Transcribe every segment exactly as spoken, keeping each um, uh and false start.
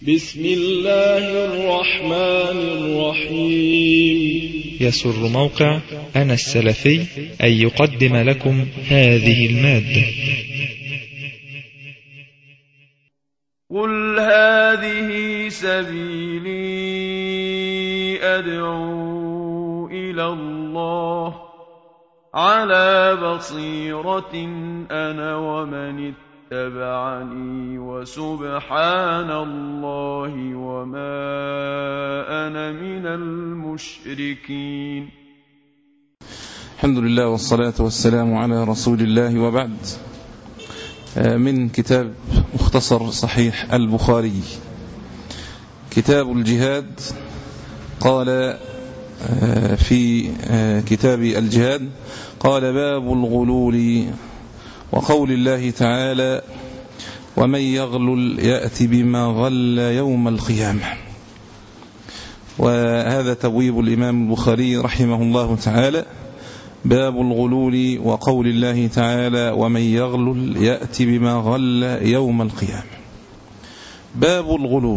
بسم الله الرحمن الرحيم. يسر موقع أنا السلفي أن يقدم لكم هذه المادة. قل هذه سبيلي أدعو إلى الله على بصيرة أنا ومن اتبعني وسبحان الله وما أنا من المشركين. الحمد لله والصلاة والسلام على رسول الله، وبعد. من كتاب مختصر صحيح البخاري، كتاب الجهاد. قال في كتاب الجهاد قال: باب الغلول، وقول الله تعالى: ومن يغلل يأتي بما غل يوم القيامة. وهذا تبويب الإمام البخاري رحمه الله تعالى، باب الغلول وقول الله تعالى: ومن يغلل يأتي بما غل يوم القيامة. باب الغلول،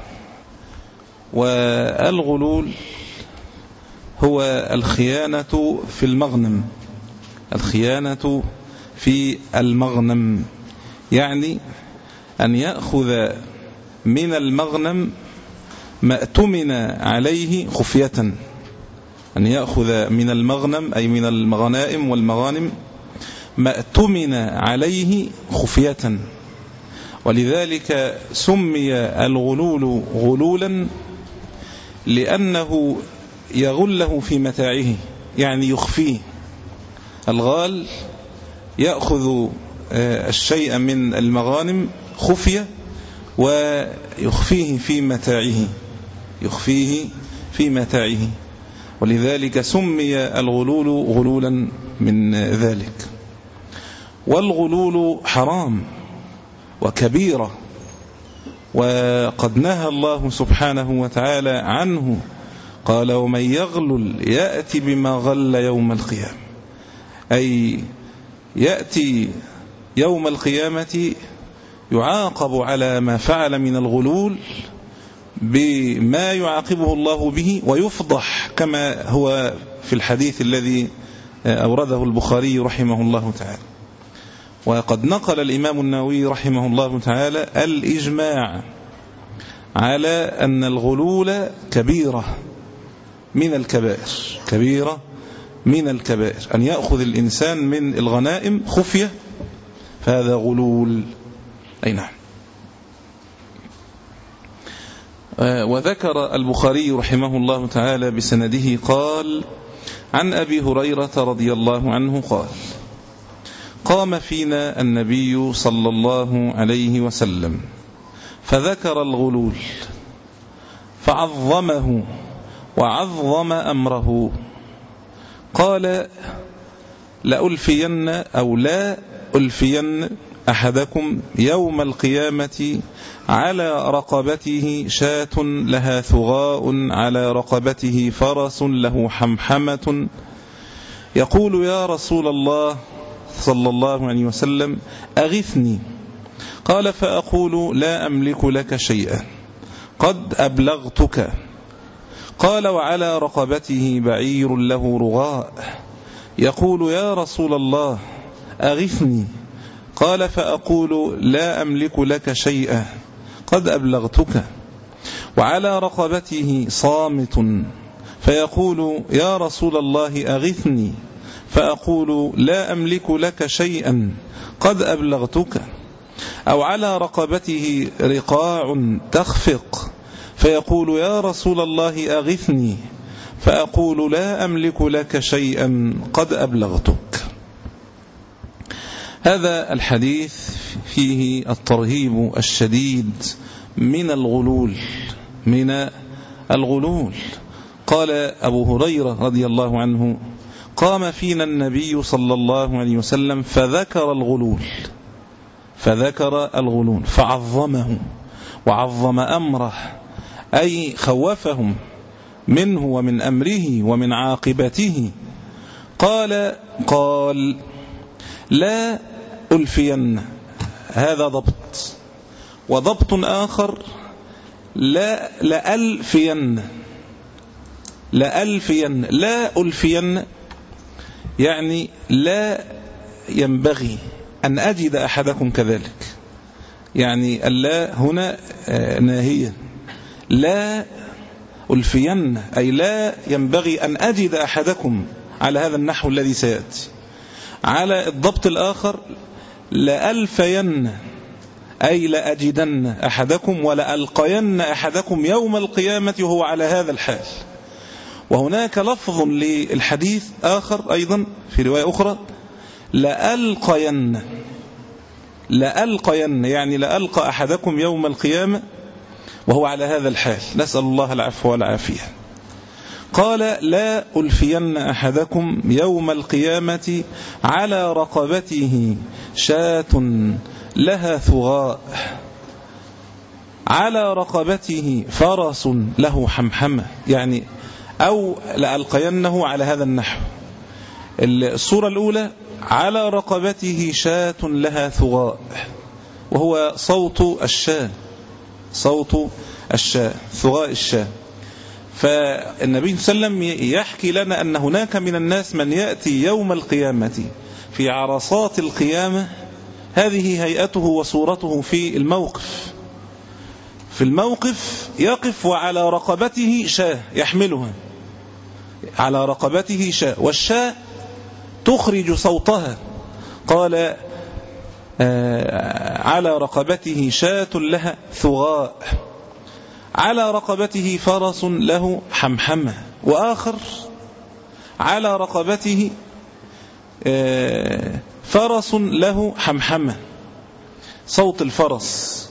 والغلول هو الخيانة في المغنم، الخيانة في المغنم، يعني أن يأخذ من المغنم ما اؤتمن عليه خفية، أن يأخذ من المغنم أي من المغنائم والمغانم ما اؤتمن عليه خفية. ولذلك سمي الغلول غلولا، لأنه يغله في متاعه، يعني يخفيه. الغال يأخذ الشيء من المغانم خفية ويخفيه في متاعه، يخفيه في متاعه ولذلك سمي الغلول غلولا من ذلك. والغلول حرام وكبيرة، وقد نهى الله سبحانه وتعالى عنه، قال: ومن يغلل يأتي بما غل يوم القيامة، أي يأتي يوم القيامة يعاقب على ما فعل من الغلول بما يعاقبه الله به، ويفضح كما هو في الحديث الذي أورده البخاري رحمه الله تعالى. وقد نقل الإمام النووي رحمه الله تعالى الإجماع على أن الغلول كبيرة من الكبائر، كبيرة من الكبائر. أن يأخذ الإنسان من الغنائم خفية فهذا غلول. أي نعم. وذكر البخاري رحمه الله تعالى بسنده قال: عن أبي هريرة رضي الله عنه قال: قام فينا النبي صلى الله عليه وسلم فذكر الغلول فعظمه وعظم أمره، قال: لألفين أو لا ألفين أحدكم يوم القيامة على رقبته شاة لها ثغاء، على رقبته فرس له حمحمة، يقول: يا رسول الله صلى الله عليه وسلم أغثني. قال: فأقول: لا أملك لك شيئا، قد أبلغتك. قال: وعلى رقبته بعير له رغاء، يقول: يا رسول الله أغثني. قال: فأقول: لا أملك لك شيئا، قد أبلغتك. وعلى رقبته صامت، فيقول: يا رسول الله أغثني. فأقول: لا أملك لك شيئا، قد أبلغتك. أو على رقبته رقاع تخفق، فيقول: يا رسول الله أغثني. فأقول: لا أملك لك شيئا، قد أبلغتك. هذا الحديث فيه الترهيب الشديد من الغلول، من الغلول. قال أبو هريرة رضي الله عنه: قام فينا النبي صلى الله عليه وسلم فذكر الغلول، فذكر الغلول فعظمه وعظم أمره، أي خوفهم منه ومن أمره ومن عاقبته. قال قال لا ألفين، هذا ضبط. وضبط آخر لا لألفين لألفين لا ألفين يعني لا ينبغي أن أجد أحدكم كذلك، يعني اللا هنا ناهية، لا ألفين أي لا ينبغي أن أجد أحدكم على هذا النحو الذي سيأتي. على الضبط الآخر لألفين أي لأجدن أحدكم ولألقين أحدكم يوم القيامة وهو على هذا الحال. وهناك لفظ للحديث آخر أيضا في رواية أخرى لألقين لألقين يعني لألقى أحدكم يوم القيامة وهو على هذا الحال، نسأل الله العفو والعافية. قال لا ألفين أحدكم يوم القيامة على رقبته شاة لها ثغاء، على رقبته فرس له حمحمة، يعني أو لألقينه على هذا النحو. الصورة الأولى على رقبته شاة لها ثغاء، وهو صوت الشاة، صوت الشاة، ثغاء الشاة. فالنبي صلى الله عليه وسلم يحكي لنا أن هناك من الناس من يأتي يوم القيامة في عرصات القيامة، هذه هيئته وصورته في الموقف. في الموقف يقف وعلى رقبته شاة يحملها، على رقبته شاة، والشاة تخرج صوتها. قال آه على رقبته شاة لها ثغاء، على رقبته فرس له حمحمة، وآخر على رقبته آه فرس له حمحمة، صوت الفرس.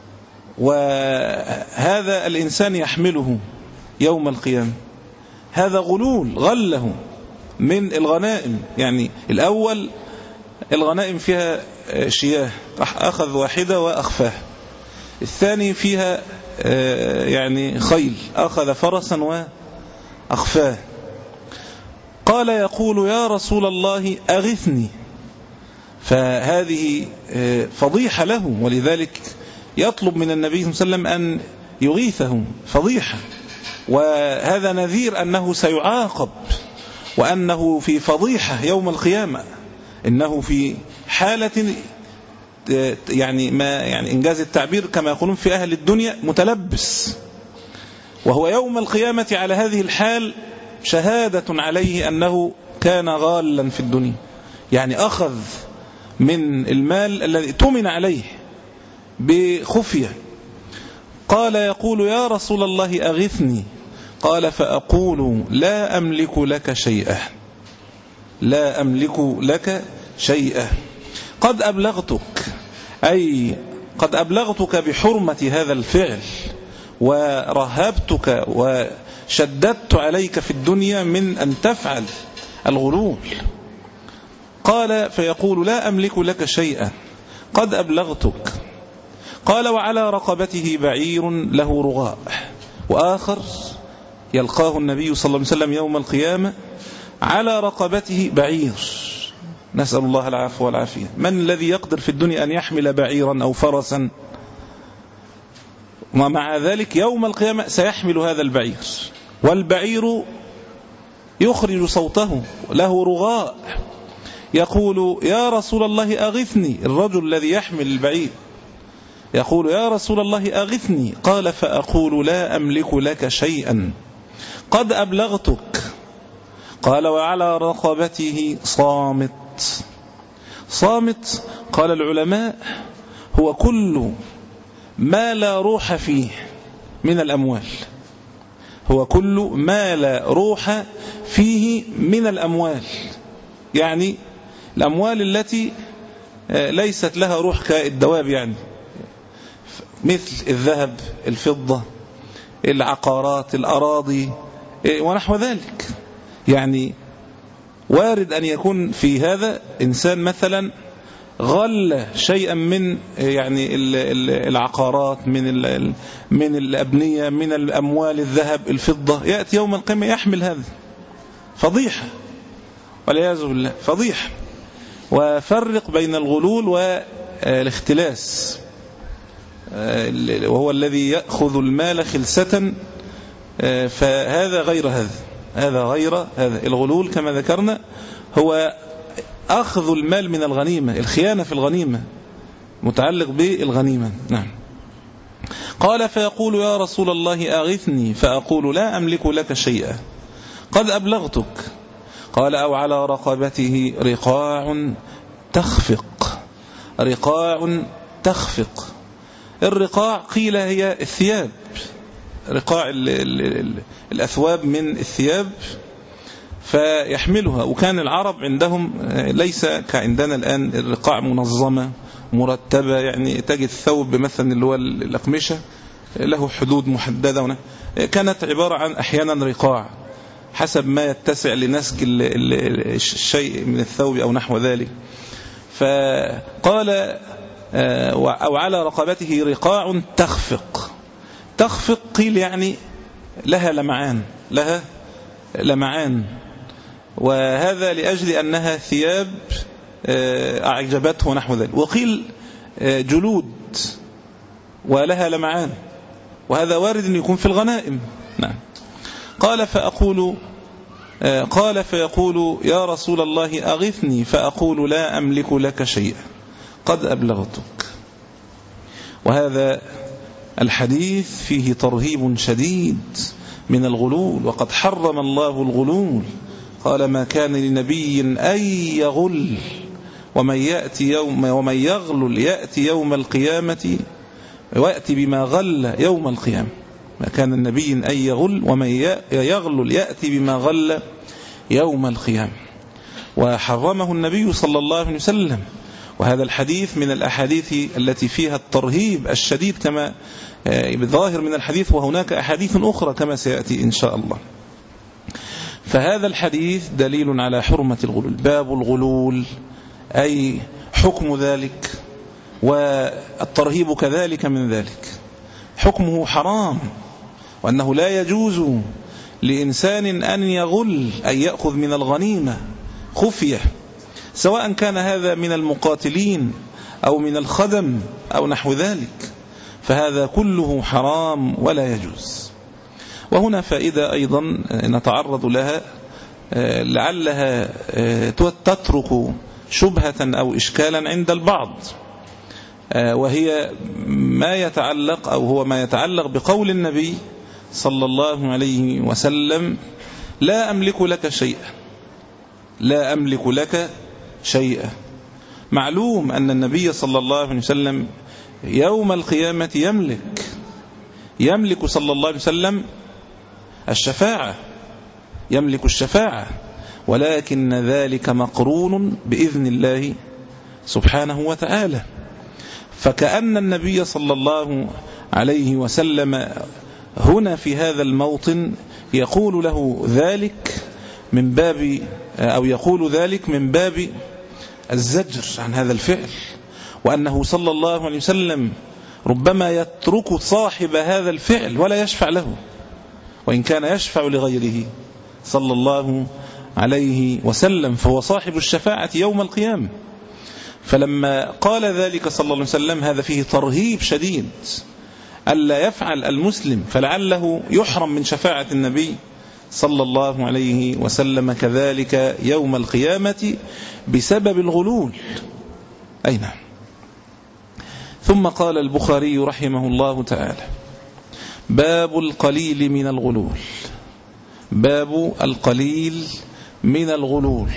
وهذا الإنسان يحمله يوم القيامة، هذا غلول غله من الغنائم. يعني الأول الغنائم فيها شياه، أخذ واحدة وأخفاه. الثاني فيها يعني خيل، أخذ فرسا وأخفاه. قال يقول يا رسول الله أغثني، فهذه فضيحة له، ولذلك يطلب من النبي صلى الله عليه وسلم أن يغيثه، فضيحة. وهذا نذير أنه سيعاقب، وأنه في فضيحة يوم القيامة، إنه في حالة يعني ما يعني إنجاز التعبير كما يقولون في أهل الدنيا متلبس، وهو يوم القيامة على هذه الحال شهادة عليه أنه كان غالا في الدنيا، يعني أخذ من المال الذي تمن عليه بخفية. قال يقول يا رسول الله أغثني، قال فأقول لا أملك لك شيئا، لا أملك لك شيئا، قد أبلغتك، أي قد أبلغتك بحرمة هذا الفعل، ورهبتك وشددت عليك في الدنيا من أن تفعل الغلول. قال فيقول لا أملك لك شيئا قد أبلغتك. قال وعلى رقبته بعير له رغاء، وآخر يلقاه النبي صلى الله عليه وسلم يوم القيامة على رقبته بعير، نسأل الله العفو والعافية. من الذي يقدر في الدنيا أن يحمل بعيرا أو فرسا؟ ومع ذلك يوم القيامة سيحمل هذا البعير، والبعير يخرج صوته له رغاء، يقول يا رسول الله أغثني، الرجل الذي يحمل البعير يقول يا رسول الله أغثني، قال فأقول لا أملك لك شيئا قد أبلغتك. قال وعلى رقبته صامت، صامت قال العلماء هو كل ما لا روح فيه من الأموال، هو كل ما لا روح فيه من الأموال، يعني الأموال التي ليست لها روح كالدواب، يعني مثل الذهب، الفضة، العقارات، الأراضي ونحو ذلك. يعني وارد أن يكون في هذا إنسان مثلا غل شيئا من يعني العقارات، من من الأبنية، من الأموال، الذهب، الفضة، يأتي يوم القيامة يحمل هذا، فضيحة والعياذ بالله، وهو الذي يأخذ المال خلسة، فهذا غير هذا هذا غير هذا. الغلول كما ذكرنا هو أخذ المال من الغنيمة، الخيانة في الغنيمة متعلق بالغنيمة. نعم. قال فيقول يا رسول الله أغثني، فأقول لا أملك لك شيئا قد أبلغتك. قال أو على رقبته رقاع تخفق. رقاع تخفق. الرقاع قيل هي الثياب، رقاع ال ال ال الأثواب من الثياب، فيحملها. وكان العرب عندهم ليس كعندنا الآن الرقاع منظمة مرتبة، يعني تجد الثوب مثلا اللي هو الأقمشة له حدود محددة، كانت عبارة عن أحيانا رقاع حسب ما يتسع لنسج الشيء من الثوب أو نحو ذلك. فقال أو على رقبته رقاع تخفق. تخفق قيل يعني لها لمعان، لها لمعان، وهذا لأجل أنها ثياب أعجبته نحو ذلك. وقيل جلود ولها لمعان، وهذا وارد أن يكون في الغنائم. نعم. قال فأقول قال فيقول يا رسول الله أغثني، فأقول لا أملك لك شيئا قد أبلغتك. وهذا الحديث فيه ترهيب شديد من الغلول، وقد حرم الله الغلول. قال ما كان لنبي أن يغل ومن يأتي يوم ومن يغلل يأتي يوم القيامة ويأتي بما غل يوم القيامة. ما كان النبي أن يغل ومن يغلل يأتي بما غل يوم القيامة. وحرمه النبي صلى الله عليه وسلم. وهذا الحديث من الأحاديث التي فيها الترهيب الشديد كما بالظاهر من الحديث، وهناك أحاديث أخرى كما سيأتي إن شاء الله. فهذا الحديث دليل على حرمة الغلول. باب الغلول أي حكم ذلك، والترهيب كذلك من ذلك. حكمه حرام، وأنه لا يجوز لإنسان أن يغل أي يأخذ من الغنيمة خفية، سواء كان هذا من المقاتلين أو من الخدم أو نحو ذلك، فهذا كله حرام ولا يجوز. وهنا فائدة أيضا نتعرض لها لعلها تترك شبهة أو إشكالا عند البعض، وهي ما يتعلق أو هو ما يتعلق بقول النبي صلى الله عليه وسلم لا أملك لك شيئا. لا أملك لك شيئا. معلوم أن النبي صلى الله عليه وسلم يوم القيامة يملك يملك صلى الله عليه وسلم الشفاعة، يملك الشفاعة، ولكن ذلك مقرون بإذن الله سبحانه وتعالى. فكأن النبي صلى الله عليه وسلم هنا في هذا الموطن يقول له ذلك من باب أو يقول ذلك من باب الزجر عن هذا الفعل، وأنه صلى الله عليه وسلم ربما يترك صاحب هذا الفعل ولا يشفع له، وإن كان يشفع لغيره صلى الله عليه وسلم، فهو صاحب الشفاعة يوم القيامة. فلما قال ذلك صلى الله عليه وسلم هذا فيه ترهيب شديد ألا يفعل المسلم، فلعله يحرم من شفاعة النبي صلى الله عليه وسلم كذلك يوم القيامة بسبب الغلول. أين؟ ثم قال البخاري رحمه الله تعالى باب القليل من الغلول. باب القليل من الغلول،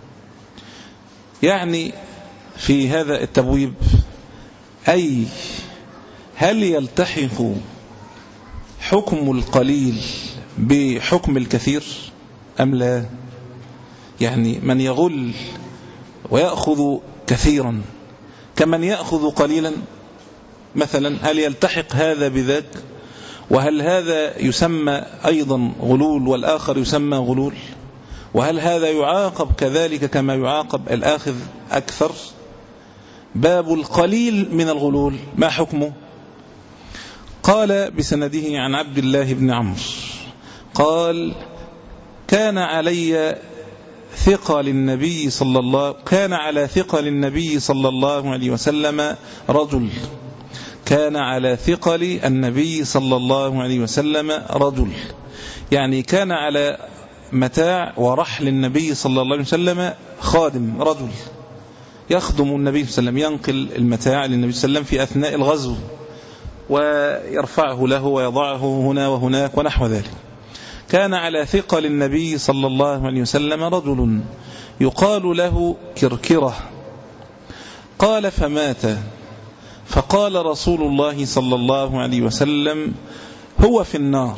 يعني في هذا التبويب أي هل يلتحق حكم القليل بحكم الكثير أم لا؟ يعني من يغل ويأخذ كثيرا كمن يأخذ قليلا مثلا، هل يلتحق هذا بذاك؟ وهل هذا يسمى أيضا غلول والآخر يسمى غلول؟ وهل هذا يعاقب كذلك كما يعاقب الآخذ أكثر؟ باب القليل من الغلول ما حكمه؟ قال بسنده عن عبد الله بن عمرو قال كان علي ثقة للنبي صلى الله كان على ثقة للنبي صلى الله عليه وسلم رجل كان على ثقل النبي صلى الله عليه وسلم رجل، يعني كان على متاع ورحل النبي صلى الله عليه وسلم خادم رجل يخدم النبي صلى الله عليه وسلم، ينقل المتاع للنبي صلى الله عليه وسلم في أثناء الغزو ويرفعه له ويضعه هنا وهناك ونحو ذلك. كان على ثقل النبي صلى الله عليه وسلم رجل يقال له كركرة. قال فمات، فقال رسول الله صلى الله عليه وسلم هو في النار.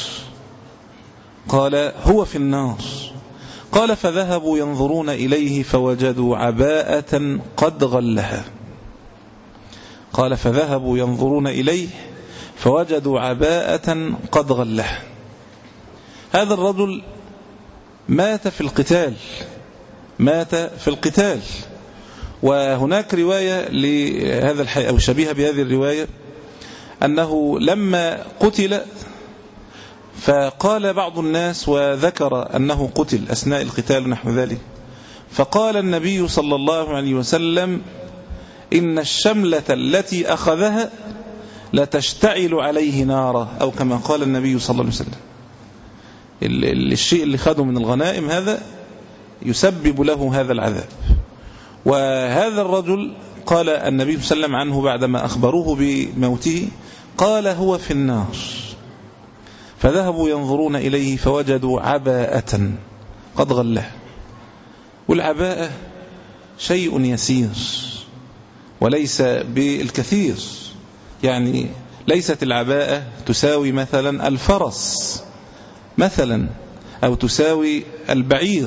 قال هو في النار. قال فذهبوا ينظرون إليه فوجدوا عباءة قد غلها. قال فذهبوا ينظرون إليه فوجدوا عباءة قد غلها. هذا الرجل مات في القتال، مات في القتال. وهناك رواية لهذا الحي أو شبيهة بهذه الرواية أنه لما قتل فقال بعض الناس وذكر أنه قتل أثناء القتال نحو ذلك، فقال النبي صلى الله عليه وسلم إن الشملة التي أخذها لتشتعل عليه نارا، أو كما قال النبي صلى الله عليه وسلم الشيء اللي خده من الغنائم هذا يسبب له هذا العذاب. وهذا الرجل قال النبي صلى الله عليه وسلم عنه بعدما أخبروه بموته قال هو في النار. فذهبوا ينظرون إليه فوجدوا عباءة قد غلها. والعباءة شيء يسير وليس بالكثير، يعني ليست العباءة تساوي مثلا الفرس مثلا أو تساوي البعير،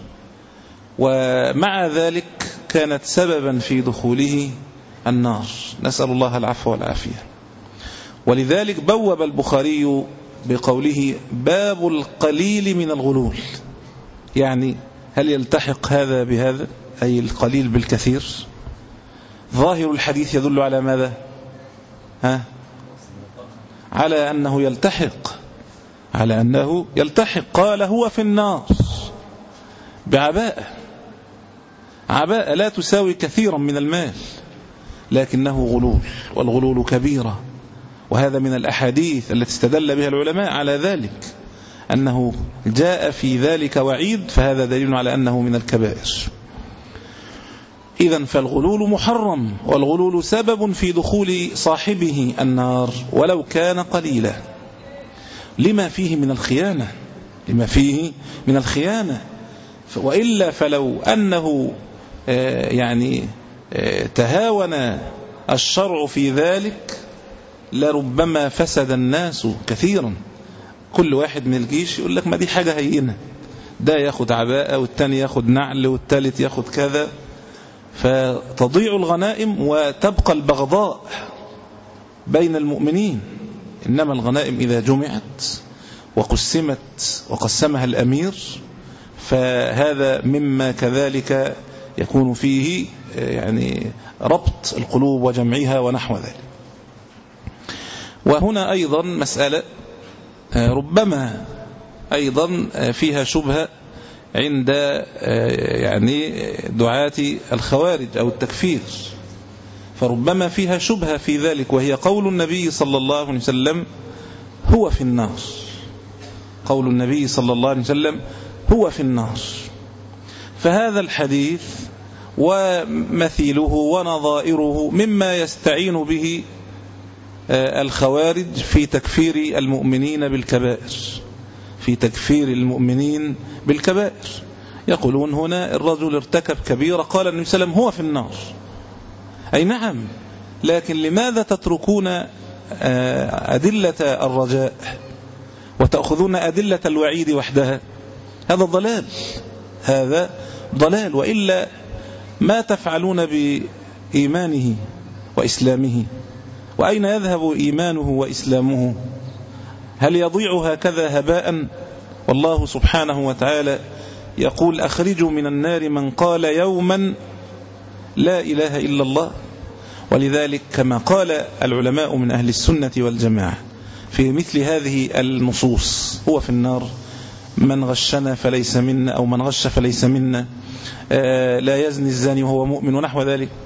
ومع ذلك كانت سببا في دخوله النار، نسأل الله العفو والعافية. ولذلك بوب البخاري بقوله باب القليل من الغلول، يعني هل يلتحق هذا بهذا أي القليل بالكثير؟ ظاهر الحديث يدل على ماذا؟ ها؟ على أنه يلتحق، على أنه يلتحق. قال هو في النار بعباءة، عباءة لا تساوي كثيرا من المال لكنه غلول، والغلول كبيرة. وهذا من الأحاديث التي استدل بها العلماء على ذلك، أنه جاء في ذلك وعيد، فهذا دليل على أنه من الكبائر. إذن فالغلول محرم، والغلول سبب في دخول صاحبه النار ولو كان قليلا، لما فيه من الخيانة، لما فيه من الخيانة. وإلا فلو أنه يعني تهاون الشرع في ذلك لربما فسد الناس كثيرا. كل واحد من الجيش يقول لك ما دي حاجة هينة، ده ياخد عباءة والتاني ياخد نعل والتالت ياخد كذا، فتضيع الغنائم وتبقى البغضاء بين المؤمنين. إنما الغنائم إذا جمعت وقسمت وقسمها الأمير فهذا مما كذلك يكون فيه يعني ربط القلوب وجمعها ونحو ذلك. وهنا أيضا مسألة ربما أيضا فيها شبهة عند يعني دعاة الخوارج أو التكفير، فربما فيها شبهة في ذلك، وهي قول النبي صلى الله عليه وسلم هو في النار. قول النبي صلى الله عليه وسلم هو في النار. فهذا الحديث ومثيله ونظائره مما يستعين به الخوارج في تكفير المؤمنين بالكبائر، في تكفير المؤمنين بالكبائر. يقولون هنا الرجل ارتكب كبيرة قال النبي صلى الله عليه وسلم هو في النار. أي نعم، لكن لماذا تتركون أدلة الرجاء وتأخذون أدلة الوعيد وحدها؟ هذا ضلال، هذا ضلال. وإلا ما تفعلون بإيمانه وإسلامه؟ وأين يذهب إيمانه وإسلامه؟ هل يضيع هكذا هباء؟ والله سبحانه وتعالى يقول أخرجوا من النار من قال يوما لا إله إلا الله. ولذلك كما قال العلماء من أهل السنة والجماعة في مثل هذه النصوص هو في النار، من غشنا فليس منا، أو من غش فليس منا، لا يزني الزاني وهو مؤمن ونحو ذلك.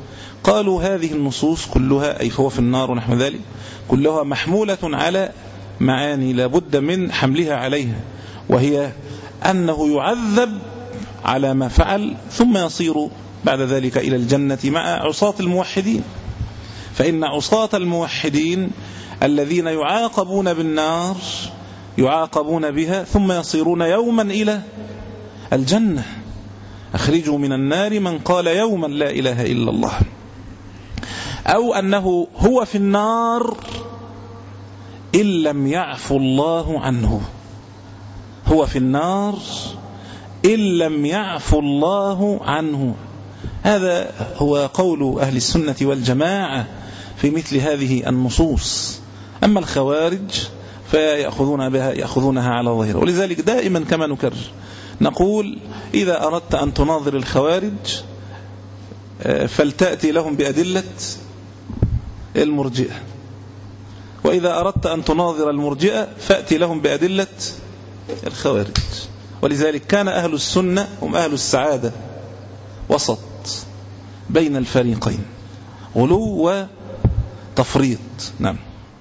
قالوا هذه النصوص كلها أي فهو في النار ونحو ذلك كلها محمولة على معاني لابد من حملها عليها، وهي أنه يعذب على ما فعل ثم يصير بعد ذلك إلى الجنة مع عصاة الموحدين. فإن عصاة الموحدين الذين يعاقبون بالنار يعاقبون بها ثم يصيرون يوما إلى الجنة. أخرجوا من النار من قال يوما لا إله إلا الله. أو أنه هو في النار إن لم يعفو الله عنه، هو في النار إن لم يعفو الله عنه. هذا هو قول أهل السنة والجماعة في مثل هذه النصوص. أما الخوارج فيأخذون بها يأخذونها على ظاهرها. ولذلك دائما كما نكرر نقول إذا أردت أن تناظر الخوارج فلتأتي لهم بأدلة المرجئة، وإذا أردت أن تناظر المرجئة فأتي لهم بأدلة الخوارج. ولذلك كان أهل السنة هم أهل السعادة وسط بين الفريقين، غلو وتفريط. نعم.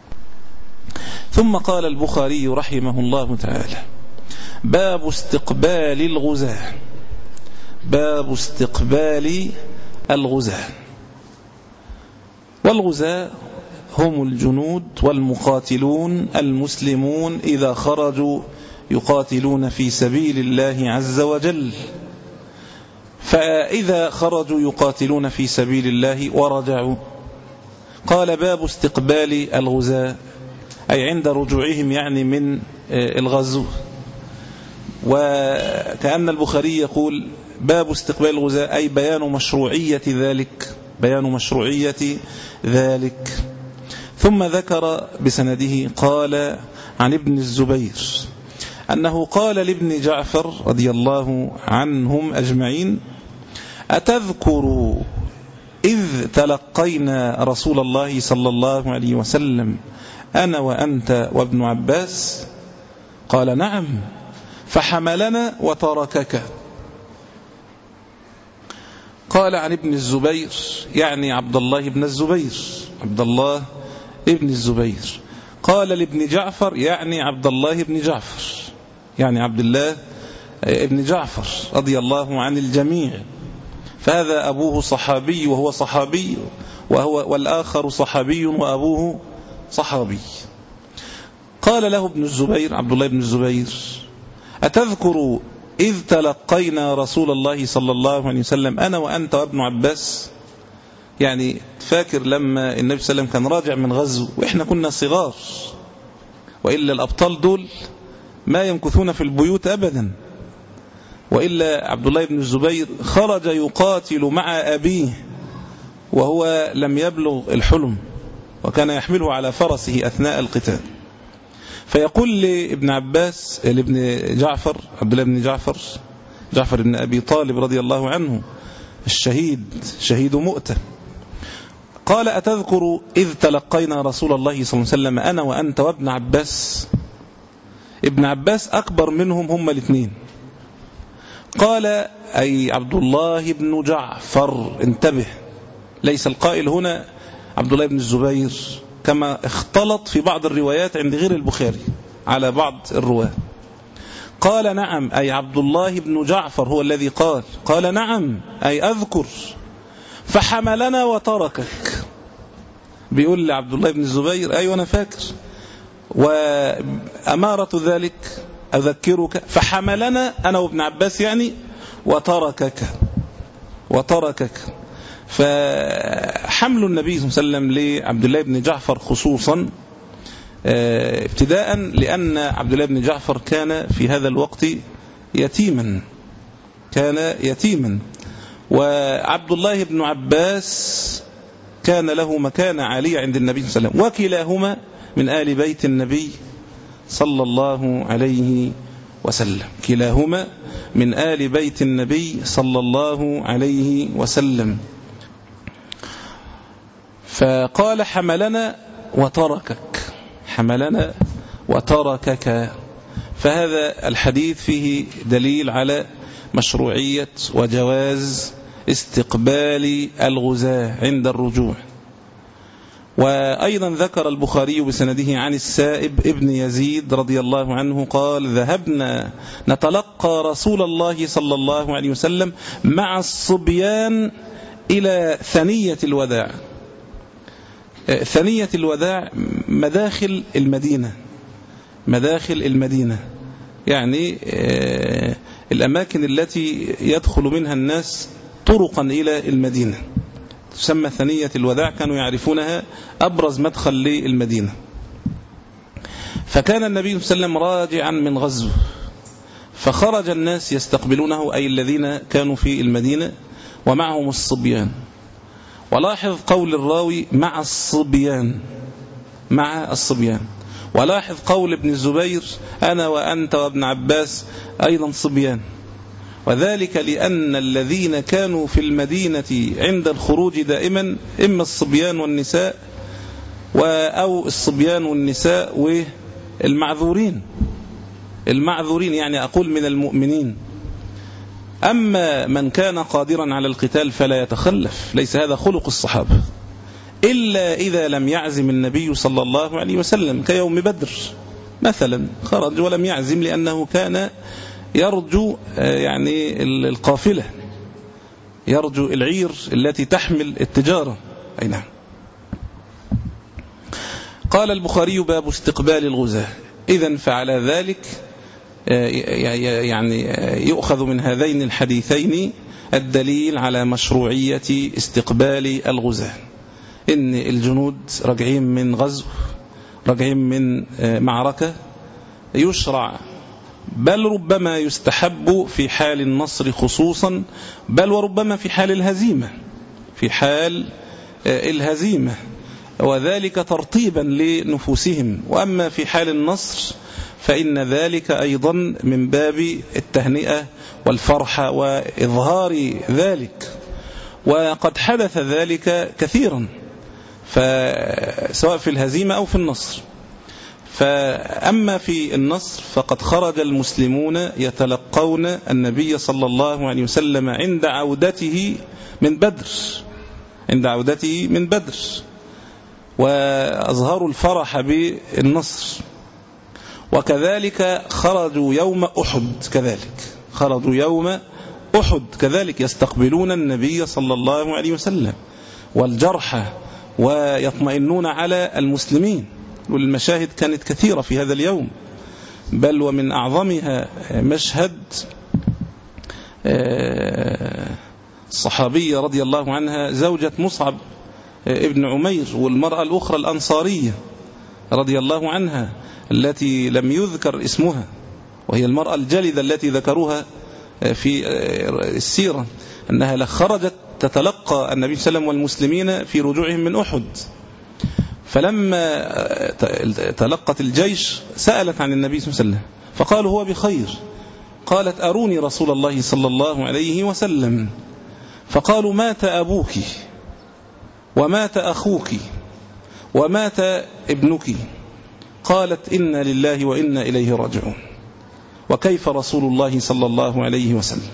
ثم قال البخاري رحمه الله تعالى: باب استقبال الغزاة. باب استقبال الغزاة. والغزاة هم الجنود والمقاتلون المسلمون إذا خرجوا يقاتلون في سبيل الله عز وجل. فإذا خرجوا يقاتلون في سبيل الله ورجعوا، قال باب استقبال الغزاة أي عند رجوعهم يعني من الغزو. وكأن البخاري يقول باب استقبال الغزاة أي بيان مشروعية ذلك، بيان مشروعية ذلك. ثم ذكر بسنده قال عن ابن الزبير أنه قال لابن جعفر رضي الله عنهم أجمعين: أتذكر إذ تلقينا رسول الله صلى الله عليه وسلم أنا وأنت وابن عباس؟ قال: نعم. فحملنا وتركك. قال عن ابن الزبير يعني عبد الله بن الزبير، عبد الله ابن الزبير. قال لابن جعفر يعني عبد الله بن جعفر، يعني عبد الله ابن جعفر رضي الله عن الجميع. فهذا أبوه صحابي وهو صحابي، وهو والآخر صحابي وأبوه صحابي. قال له ابن الزبير عبد الله بن الزبير: أتذكر إذ تلقينا رسول الله صلى الله عليه وسلم أنا وأنت وابن عباس؟ يعني فاكر لما النبي صلى الله عليه وسلم كان راجع من غزو وإحنا كنا صغار، وإلا الأبطال دول ما يمكثون في البيوت أبدا، وإلا عبد الله بن الزبير خرج يقاتل مع أبيه وهو لم يبلغ الحلم، وكان يحمله على فرسه أثناء القتال. فيقول لابن عباس لابن جعفر عبد الله بن جعفر جعفر بن أبي طالب رضي الله عنه الشهيد شهيد مؤتة، قال: أتذكر إذ تلقينا رسول الله صلى الله عليه وسلم أنا وأنت وابن عباس؟ ابن عباس أكبر منهم هم الاثنين. قال: أي عبد الله بن جعفر. انتبه، ليس القائل هنا عبد الله بن الزبير كما اختلط في بعض الروايات عند غير البخاري على بعض الرواة. قال: نعم، أي عبد الله بن جعفر هو الذي قال. قال: نعم، أي أذكر. فحملنا وتركك. بيقول لعبد الله بن الزبير: أيوة أنا فاكر، وأمارة ذلك أذكرك. فحملنا أنا وابن عباس يعني وتركك وتركك. فحمل النبي صلى الله عليه وسلم لعبد الله بن جعفر خصوصا ابتداء لأن عبد الله بن جعفر كان في هذا الوقت يتيما، كان يتيما وعبد الله بن عباس كان له مكانة عالية عند النبي صلى الله عليه وسلم، وكلاهما من آل بيت النبي صلى الله عليه وسلم، كلاهما من آل بيت النبي صلى الله عليه وسلم. فقال: حملنا وتركك، حملنا وتركك. فهذا الحديث فيه دليل على مشروعية وجواز استقبال الغزاة عند الرجوع. وأيضا ذكر البخاري بسنده عن السائب ابن يزيد رضي الله عنه قال: ذهبنا نتلقى رسول الله صلى الله عليه وسلم مع الصبيان إلى ثنية الوداع. ثنية الوداع مداخل المدينة، مداخل المدينة يعني الأماكن التي يدخل منها الناس طرقا إلى المدينة تسمى ثنية الوداع، كانوا يعرفونها أبرز مدخل للمدينة. فكان النبي صلى الله عليه وسلم راجعا من غزو، فخرج الناس يستقبلونه، أي الذين كانوا في المدينة، ومعهم الصبيان. ولاحظ قول الراوي مع الصبيان، مع الصبيان. ولاحظ قول ابن الزبير: أنا وأنت وابن عباس أيضا صبيان. وذلك لأن الذين كانوا في المدينة عند الخروج دائما إما الصبيان والنساء أو الصبيان والنساء والمعذورين، المعذورين يعني أقول من المؤمنين. أما من كان قادرا على القتال فلا يتخلف، ليس هذا خلق الصحابة، إلا إذا لم يعزم النبي صلى الله عليه وسلم، كيوم بدر مثلا خرج ولم يعزم لأنه كان يرجو يعني القافلة، يرجو العير التي تحمل التجارة. أي نعم. قال البخاري: باب استقبال الغزاة. إذن فعلى ذلك يعني يؤخذ من هذين الحديثين الدليل على مشروعية استقبال الغزاة، إن الجنود رجعين من غزو، رجعين من معركة، يشرع بل ربما يستحب في حال النصر خصوصا، بل وربما في حال الهزيمة، في حال الهزيمة، وذلك ترطيبا لنفوسهم. وأما في حال النصر فإن ذلك أيضا من باب التهنئة والفرحة وإظهار ذلك، وقد حدث ذلك كثيرا سواء في الهزيمة أو في النصر. فأما في النصر فقد خرج المسلمون يتلقون النبي صلى الله عليه وسلم عند عودته من بدر، عند عودته من بدر، وأظهروا الفرح بالنصر. وكذلك خرجوا يوم أحد، كذلك خرجوا يوم أحد كذلك يستقبلون النبي صلى الله عليه وسلم والجرحى، ويطمئنون على المسلمين. والمشاهد كانت كثيرة في هذا اليوم، بل ومن أعظمها مشهد الصحابية رضي الله عنها زوجة مصعب ابن عمير، والمرأة الأخرى الأنصارية رضي الله عنها التي لم يذكر اسمها، وهي المرأة الجلدة التي ذكروها في السيرة، أنها خرجت تتلقى النبي صلى الله عليه وسلم والمسلمين في رجوعهم من أحد. فلما تلقت الجيش سألت عن النبي صلى الله عليه وسلم، فقالوا: هو بخير. قالت: أروني رسول الله صلى الله عليه وسلم. فقالوا: مات أبوك ومات أخوك ومات ابنك. قالت: إنا لله وإنا إليه راجعون. وكيف رسول الله صلى الله عليه وسلم؟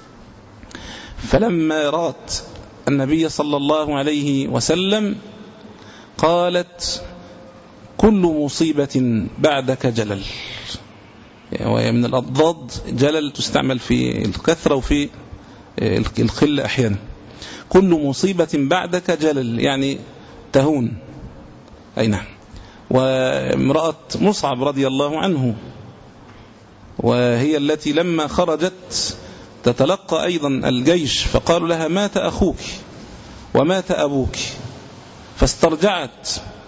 فلما رأت النبي صلى الله عليه وسلم قالت: كل مصيبة بعدك جلل. وهي من الأضداد، جلل تستعمل في الكثرة وفي القلة أحيانا. كل مصيبة بعدك جلل يعني تهون. أي نعم. وامرأة مصعب رضي الله عنه، وهي التي لما خرجت تتلقى أيضا الجيش، فقالوا لها: مات أخوك ومات أبوك. فاسترجعت،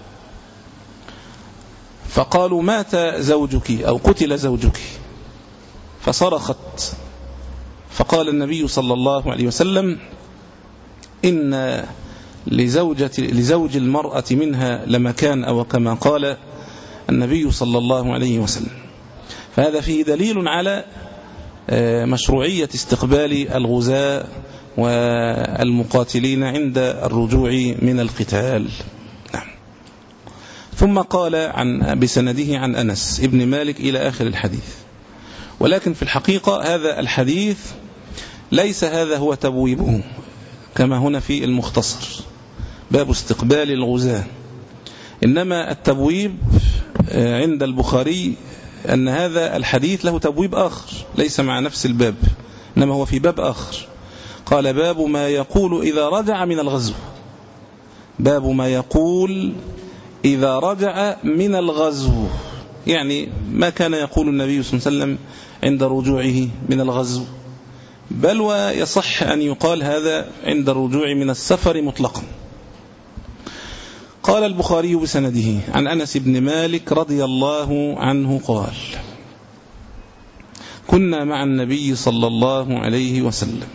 فقالوا: مات زوجك أو قتل زوجك. فصرخت، فقال النبي صلى الله عليه وسلم: إن لزوجة لزوج المرأة منها لمكان، أو كما قال النبي صلى الله عليه وسلم. فهذا فيه دليل على مشروعية استقبال الغزاة والمقاتلين عند الرجوع من القتال. نعم. ثم قال عن بسنده عن أنس ابن مالك إلى آخر الحديث. ولكن في الحقيقة هذا الحديث ليس هذا هو تبويبه، كما هنا في المختصر باب استقبال الغزاة. إنما التبويب عند البخاري أن هذا الحديث له تبويب آخر ليس مع نفس الباب، إنما هو في باب آخر. قال باب ما يقول إذا رجع من الغزو. باب ما يقول إذا رجع من الغزو، يعني ما كان يقول النبي صلى الله عليه وسلم عند رجوعه من الغزو، بل ويصح أن يقال هذا عند الرجوع من السفر مطلقا. قال البخاري بسنده عن أنس بن مالك رضي الله عنه قال: كنا مع النبي صلى الله عليه وسلم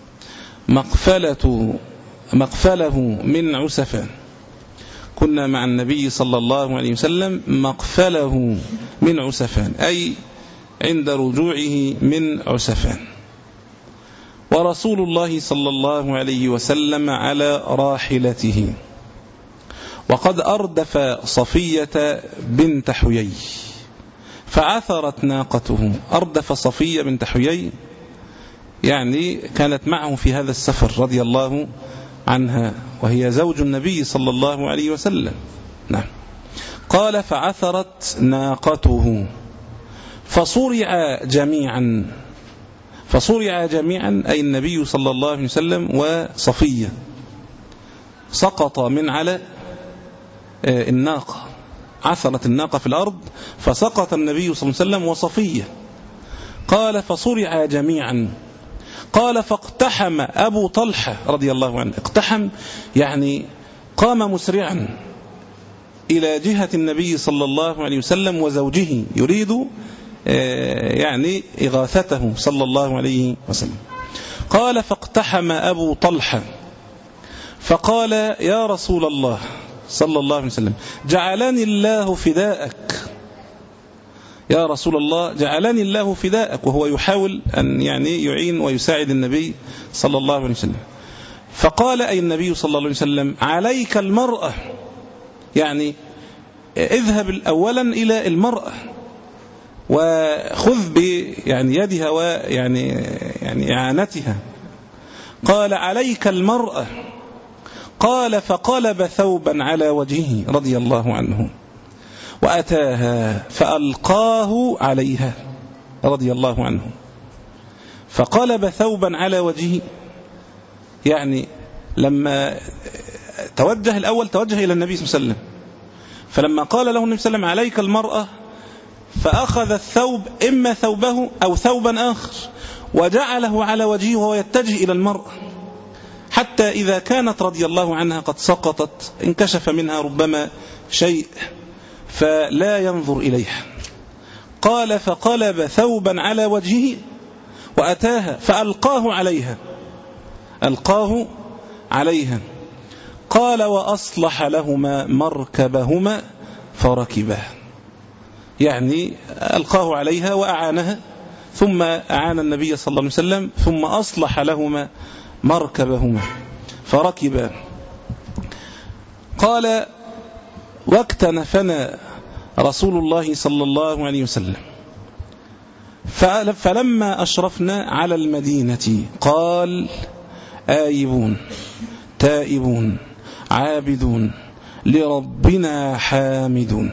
مقفلة مقفله من عسفان. كنا مع النبي صلى الله عليه وسلم مقفله من عسفان، أي عند رجوعه من عسفان، ورسول الله صلى الله عليه وسلم على راحلته، وقد أردف صفية بنت حيي فعثرت ناقته. أردف صفية بنت حيي يعني كانت معه في هذا السفر رضي الله عنها، وهي زوج النبي صلى الله عليه وسلم. نعم. قال: فعثرت ناقته فصرع جميعا. فصرع جميعا أي النبي صلى الله عليه وسلم وصفية. سقط من على الناقة، عثرت الناقة في الأرض فسقط النبي صلى الله عليه وسلم وصفية. قال: فصرع جميعا. قال: فاقتحم أبو طلحة رضي الله عنه. اقتحم يعني قام مسرعا إلى جهة النبي صلى الله عليه وسلم وزوجه، يريد يعني إغاثته صلى الله عليه وسلم. قال: فاقتحم أبو طلحة فقال: يا رسول الله صلى الله عليه وسلم، جعلني الله فداءك. يا رسول الله جعلني الله فداءك، وهو يحاول أن يعني يعين ويساعد النبي صلى الله عليه وسلم. فقال أي النبي صلى الله عليه وسلم: عليك المرأة، يعني اذهب أولا إلى المرأة وخذ ب يعني يدها ويعني يعني إعانتها. قال: عليك المرأة. قال: فقلب ثوبا على وجهه رضي الله عنه وأتاها فألقاه عليها رضي الله عنه. فقلب ثوبا على وجهه، يعني لما توجه الأول توجه إلى النبي صلى الله عليه وسلم، فلما قال له النبي صلى الله عليه وسلم: عليك المرأة، فأخذ الثوب إما ثوبه أو ثوبا آخر وجعله على وجهه وهو يتجه إلى المرأة، حتى إذا كانت رضي الله عنها قد سقطت انكشف منها ربما شيء فلا ينظر إليها. قال: فقلب ثوبا على وجهه وأتاها فألقاه عليها، ألقاه عليها. قال: وأصلح لهما مركبهما فركبا، يعني ألقاه عليها وأعانها، ثم أعان النبي صلى الله عليه وسلم، ثم أصلح لهما مركبهما فركبا. قال: واكتنفنا رسول الله صلى الله عليه وسلم، فلما أشرفنا على المدينة قال: آيبون تائبون عابدون لربنا حامدون.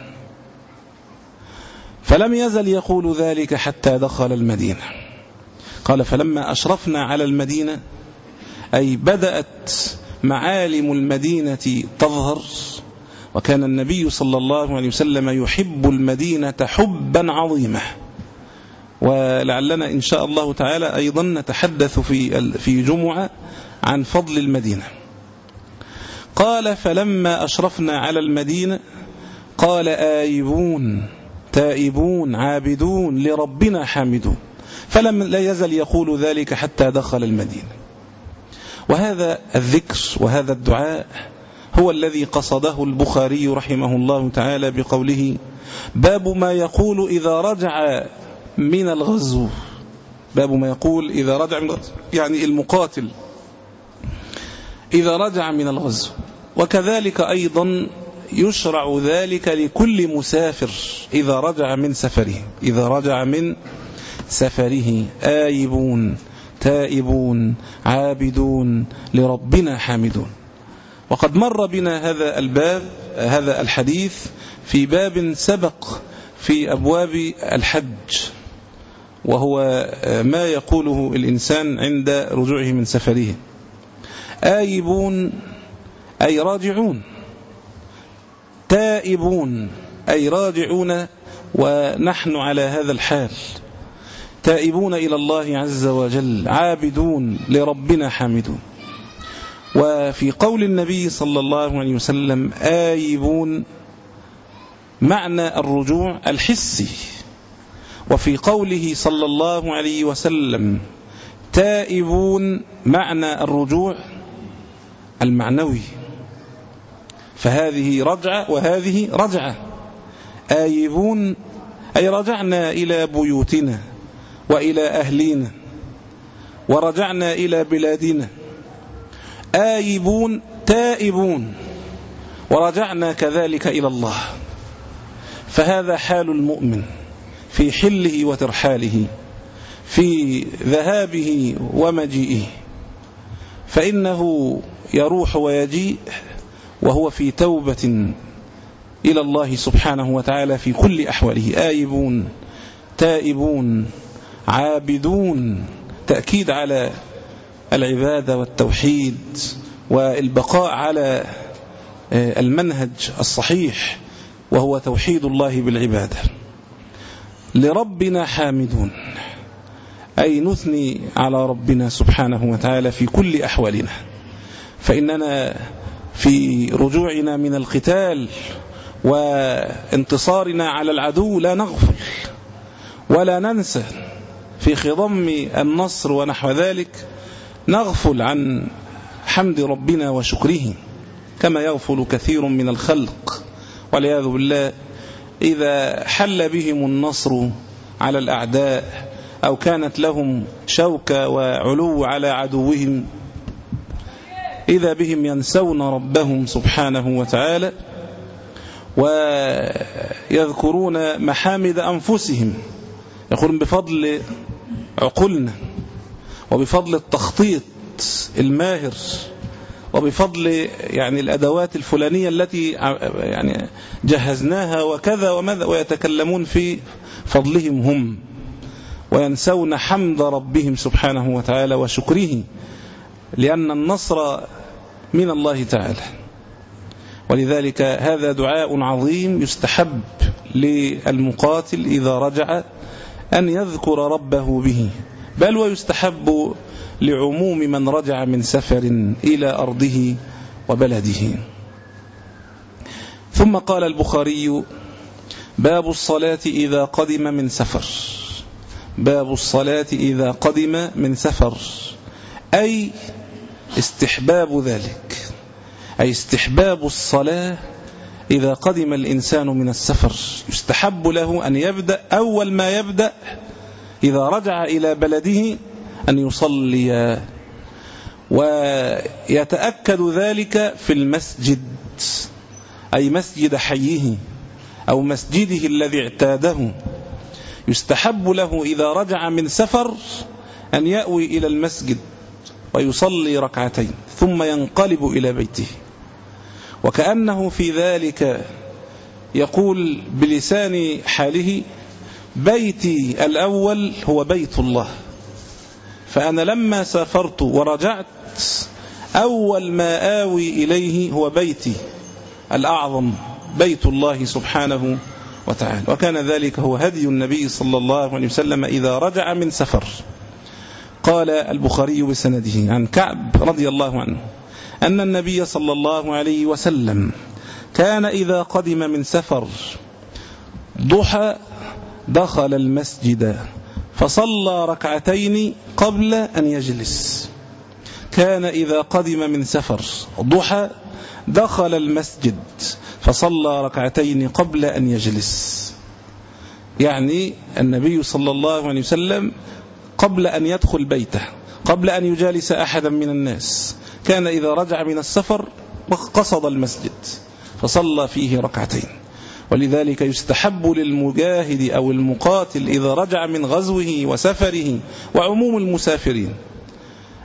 فلم يزل يقول ذلك حتى دخل المدينة. قال: فلما أشرفنا على المدينة أي بدأت معالم المدينة تظهر، وكان النبي صلى الله عليه وسلم يحب المدينة حبا عظيما، ولعلنا إن شاء الله تعالى أيضا نتحدث في في جمعة عن فضل المدينة. قال: فلما أشرفنا على المدينة قال: آيبون تائبون عابدون لربنا حامدون. فلم لا يزل يقول ذلك حتى دخل المدينة. وهذا الذكر وهذا الدعاء هو الذي قصده البخاري رحمه الله تعالى بقوله: باب ما يقول إذا رجع من الغزو. باب ما يقول إذا رجع من الغزو، يعني المقاتل إذا رجع من الغزو. وكذلك أيضا يشرع ذلك لكل مسافر إذا رجع من سفره، إذا رجع من سفره. آيبون تائبون عابدون لربنا حامدون. وقد مر بنا هذا الباب هذا الحديث في باب سبق في أبواب الحج، وهو ما يقوله الإنسان عند رجوعه من سفره. آيبون أي راجعون، تائبون أي راجعون ونحن على هذا الحال، تائبون إلى الله عز وجل، عابدون لربنا حامدون. وفي قول النبي صلى الله عليه وسلم آيبون معنى الرجوع الحسي، وفي قوله صلى الله عليه وسلم تائبون معنى الرجوع المعنوي. فهذه رجعة وهذه رجعة. آيبون أي رجعنا إلى بيوتنا وإلى أهلنا ورجعنا إلى بلادنا. آيبون تائبون ورجعنا كذلك إلى الله. فهذا حال المؤمن في حله وترحاله، في ذهابه ومجيئه، فإنه يروح ويجيء وهو في توبة إلى الله سبحانه وتعالى في كل أحواله. آيبون تائبون عابدون، تأكيد على العبادة والتوحيد والبقاء على المنهج الصحيح وهو توحيد الله بالعبادة. لربنا حامدون أي نثني على ربنا سبحانه وتعالى في كل أحوالنا، فإننا في رجوعنا من القتال وانتصارنا على العدو لا نغفل ولا ننسى في خضم النصر ونحو ذلك، نغفل عن حمد ربنا وشكره كما يغفل كثير من الخلق والعياذ بالله. إذا حل بهم النصر على الأعداء أو كانت لهم شوكة وعلو على عدوهم، إذا بهم ينسون ربهم سبحانه وتعالى ويذكرون محامد أنفسهم، يقولون بفضل عقولنا وبفضل التخطيط الماهر وبفضل يعني الأدوات الفلانية التي يعني جهزناها وكذا وماذا، ويتكلمون في فضلهم هم وينسون حمد ربهم سبحانه وتعالى وشكره، لأن النصر من الله تعالى. ولذلك هذا دعاء عظيم يستحب للمقاتل إذا رجع أن يذكر ربه به، بل ويستحب لعموم من رجع من سفر إلى أرضه وبلده. ثم قال البخاري: باب الصلاة إذا قدم من سفر. باب الصلاة إذا قدم من سفر، أي استحباب ذلك، أي استحباب الصلاة إذا قدم الإنسان من السفر. يستحب له أن يبدأ أول ما يبدأ إذا رجع إلى بلده أن يصلي، ويتأكد ذلك في المسجد، أي مسجد حيه أو مسجده الذي اعتاده. يستحب له إذا رجع من سفر أن يأوي إلى المسجد ويصلي ركعتين ثم ينقلب إلى بيته، وكأنه في ذلك يقول بلسان حاله: بيتي الأول هو بيت الله، فأنا لما سافرت ورجعت أول ما آوي إليه هو بيتي الأعظم، بيت الله سبحانه وتعالى. وكان ذلك هو هدي النبي صلى الله عليه وسلم إذا رجع من سفر. قال البخاري بسنده عن كعب رضي الله عنه أن النبي صلى الله عليه وسلم كان إذا قدم من سفر ضحى دخل المسجد فصلى ركعتين قبل أن يجلس. كان إذا قدم من سفر ضحى دخل المسجد فصلى ركعتين قبل أن يجلس، يعني النبي صلى الله عليه وسلم قبل أن يدخل بيته، قبل أن يجالس أحدا من الناس، كان إذا رجع من السفر قصد المسجد فصلى فيه ركعتين. ولذلك يستحب للمجاهد أو المقاتل إذا رجع من غزوه وسفره، وعموم المسافرين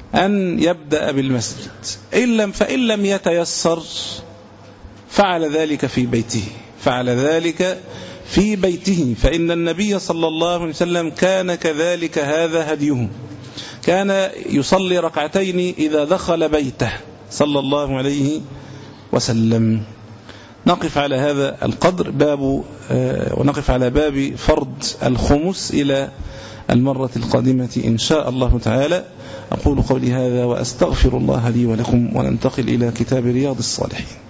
أن يبدأ بالمسجد، إن لم فإن لم يتيسر فعل ذلك في بيته فعل ذلك في بيته فإن النبي صلى الله عليه وسلم كان كذلك، هذا هديه، كان يصلي ركعتين إذا دخل بيته صلى الله عليه وسلم. نقف على هذا القدر باب ونقف على باب فرض الخمس إلى المرة القادمة إن شاء الله تعالى. أقول قولي هذا وأستغفر الله لي ولكم، وننتقل إلى كتاب رياض الصالحين.